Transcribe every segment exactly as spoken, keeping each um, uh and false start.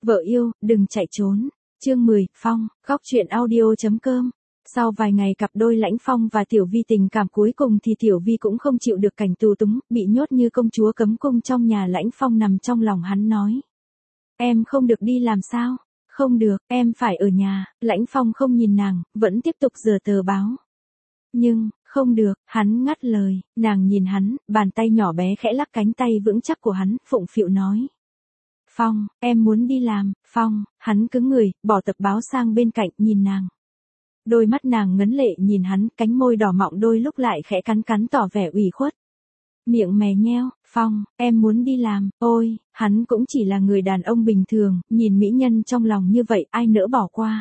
Vợ yêu, đừng chạy trốn. Chương mười, Phong, góc truyện audio chấm com. Sau vài ngày cặp đôi Lãnh Phong và Tiểu Vi tình cảm cuối cùng thì Tiểu Vi cũng không chịu được cảnh tù túng, bị nhốt như công chúa cấm cung trong nhà. Lãnh Phong nằm trong lòng hắn nói. Em không được đi làm sao? Không được, em phải ở nhà. Lãnh Phong không nhìn nàng, vẫn tiếp tục rửa tờ báo. Nhưng, không được, hắn ngắt lời. Nàng nhìn hắn, bàn tay nhỏ bé khẽ lắc cánh tay vững chắc của hắn, phụng phịu nói. Phong, em muốn đi làm. Phong, hắn cứng người, bỏ tập báo sang bên cạnh, nhìn nàng. Đôi mắt nàng ngấn lệ nhìn hắn, cánh môi đỏ mọng đôi lúc lại khẽ cắn cắn tỏ vẻ ủy khuất. Miệng mè nheo. Phong, em muốn đi làm. Ôi, hắn cũng chỉ là người đàn ông bình thường, nhìn mỹ nhân trong lòng như vậy ai nỡ bỏ qua.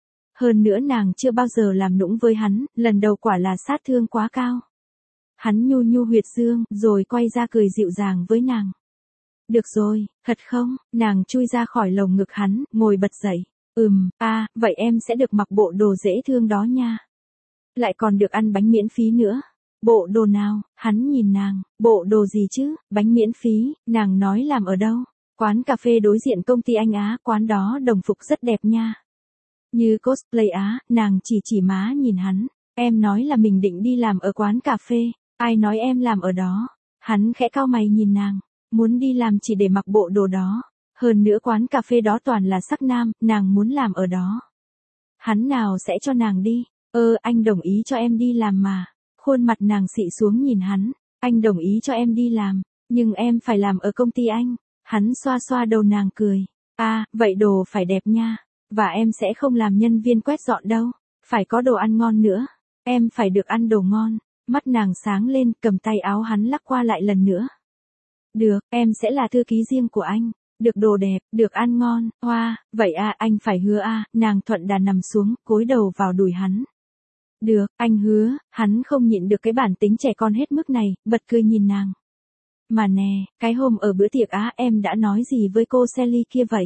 Hơn nữa nàng chưa bao giờ làm nũng với hắn, lần đầu quả là sát thương quá cao. Hắn nhu nhu huyệt dương, rồi quay ra cười dịu dàng với nàng. Được rồi, thật không? Nàng chui ra khỏi lồng ngực hắn, ngồi bật dậy. Ừm, a, à, vậy em sẽ được mặc bộ đồ dễ thương đó nha. Lại còn được ăn bánh miễn phí nữa. Bộ đồ nào? Hắn nhìn nàng. Bộ đồ gì chứ? Bánh miễn phí. Nàng nói làm ở đâu? Quán cà phê đối diện công ty Anh Á, quán đó đồng phục rất đẹp nha. Như cosplay Á, nàng chỉ chỉ má nhìn hắn. Em nói là mình định đi làm ở quán cà phê. Ai nói em làm ở đó? Hắn khẽ cau mày nhìn nàng. Muốn đi làm chỉ để mặc bộ đồ đó. Hơn nữa quán cà phê đó toàn là sắc nam, nàng muốn làm ở đó. Hắn nào sẽ cho nàng đi? Ơ, anh đồng ý cho em đi làm mà. Khuôn mặt nàng xị xuống nhìn hắn. Anh đồng ý cho em đi làm, nhưng em phải làm ở công ty anh. Hắn xoa xoa đầu nàng cười. À, vậy đồ phải đẹp nha. Và em sẽ không làm nhân viên quét dọn đâu. Phải có đồ ăn ngon nữa. Em phải được ăn đồ ngon. Mắt nàng sáng lên, cầm tay áo hắn lắc qua lại lần nữa. Được, em sẽ là thư ký riêng của anh. Được đồ đẹp, được ăn ngon, hoa, vậy à, anh phải hứa à, nàng thuận đà nằm xuống, cúi đầu vào đùi hắn. Được, anh hứa. Hắn không nhịn được cái bản tính trẻ con hết mức này, bật cười nhìn nàng. Mà nè, cái hôm ở bữa tiệc á, em đã nói gì với cô Sally kia vậy?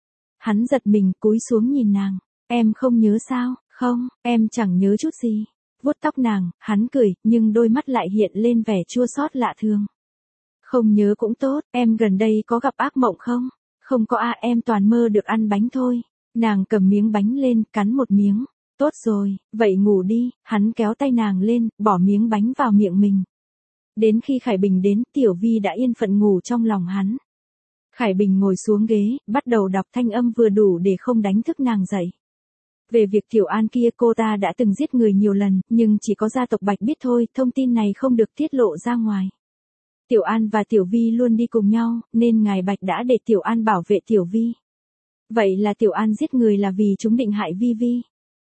Hắn giật mình, cúi xuống nhìn nàng. Em không nhớ sao? Không, em chẳng nhớ chút gì. Vuốt tóc nàng, hắn cười, nhưng đôi mắt lại hiện lên vẻ chua xót lạ thường. Không nhớ cũng tốt, em gần đây có gặp ác mộng không? Không có à, em toàn mơ được ăn bánh thôi. Nàng cầm miếng bánh lên, cắn một miếng. Tốt rồi, vậy ngủ đi. Hắn kéo tay nàng lên, bỏ miếng bánh vào miệng mình. Đến khi Khải Bình đến, Tiểu Vi đã yên phận ngủ trong lòng hắn. Khải Bình ngồi xuống ghế, bắt đầu đọc thanh âm vừa đủ để không đánh thức nàng dậy. Về việc Tiểu An kia, cô ta đã từng giết người nhiều lần, nhưng chỉ có gia tộc Bạch biết thôi, thông tin này không được tiết lộ ra ngoài. Tiểu An và Tiểu Vi luôn đi cùng nhau, nên ngài Bạch đã để Tiểu An bảo vệ Tiểu Vi. Vậy là Tiểu An giết người là vì chúng định hại Vi Vi.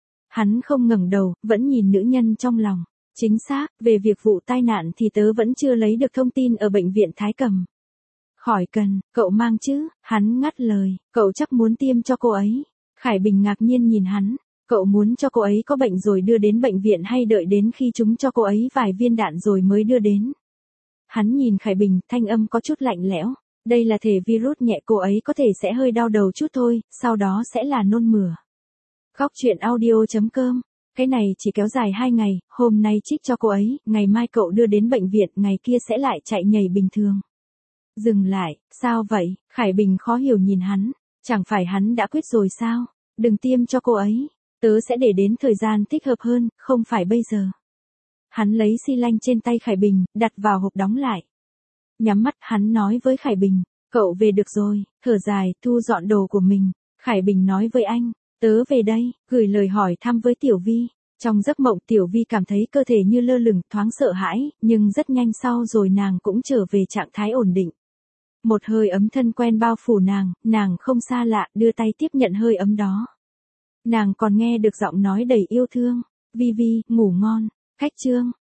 Hắn không ngẩng đầu, vẫn nhìn nữ nhân trong lòng. Chính xác, về việc vụ tai nạn thì tớ vẫn chưa lấy được thông tin ở bệnh viện Thái Cầm. Khỏi cần, cậu mang chứ? Hắn ngắt lời, cậu chắc muốn tiêm cho cô ấy. Khải Bình ngạc nhiên nhìn hắn, cậu muốn cho cô ấy có bệnh rồi đưa đến bệnh viện hay đợi đến khi chúng cho cô ấy vài viên đạn rồi mới đưa đến? Hắn nhìn Khải Bình, thanh âm có chút lạnh lẽo. Đây là thể virus nhẹ, cô ấy có thể sẽ hơi đau đầu chút thôi, sau đó sẽ là nôn mửa. Góc truyện audio chấm com. Cái này chỉ kéo dài hai ngày, hôm nay trích cho cô ấy, ngày mai cậu đưa đến bệnh viện, ngày kia sẽ lại chạy nhảy bình thường. Dừng lại, sao vậy? Khải Bình khó hiểu nhìn hắn. Chẳng phải hắn đã quyết rồi sao? Đừng tiêm cho cô ấy. Tớ sẽ để đến thời gian thích hợp hơn, không phải bây giờ. Hắn lấy xi lanh trên tay Khải Bình, đặt vào hộp đóng lại. Nhắm mắt, hắn nói với Khải Bình, cậu về được rồi. Thở dài, thu dọn đồ của mình. Khải Bình nói với anh, tớ về đây, gửi lời hỏi thăm với Tiểu Vi. Trong giấc mộng Tiểu Vi cảm thấy cơ thể như lơ lửng, thoáng sợ hãi, nhưng rất nhanh sau rồi nàng cũng trở về trạng thái ổn định. Một hơi ấm thân quen bao phủ nàng, nàng không xa lạ, đưa tay tiếp nhận hơi ấm đó. Nàng còn nghe được giọng nói đầy yêu thương, Vi Vi, ngủ ngon. Cách chương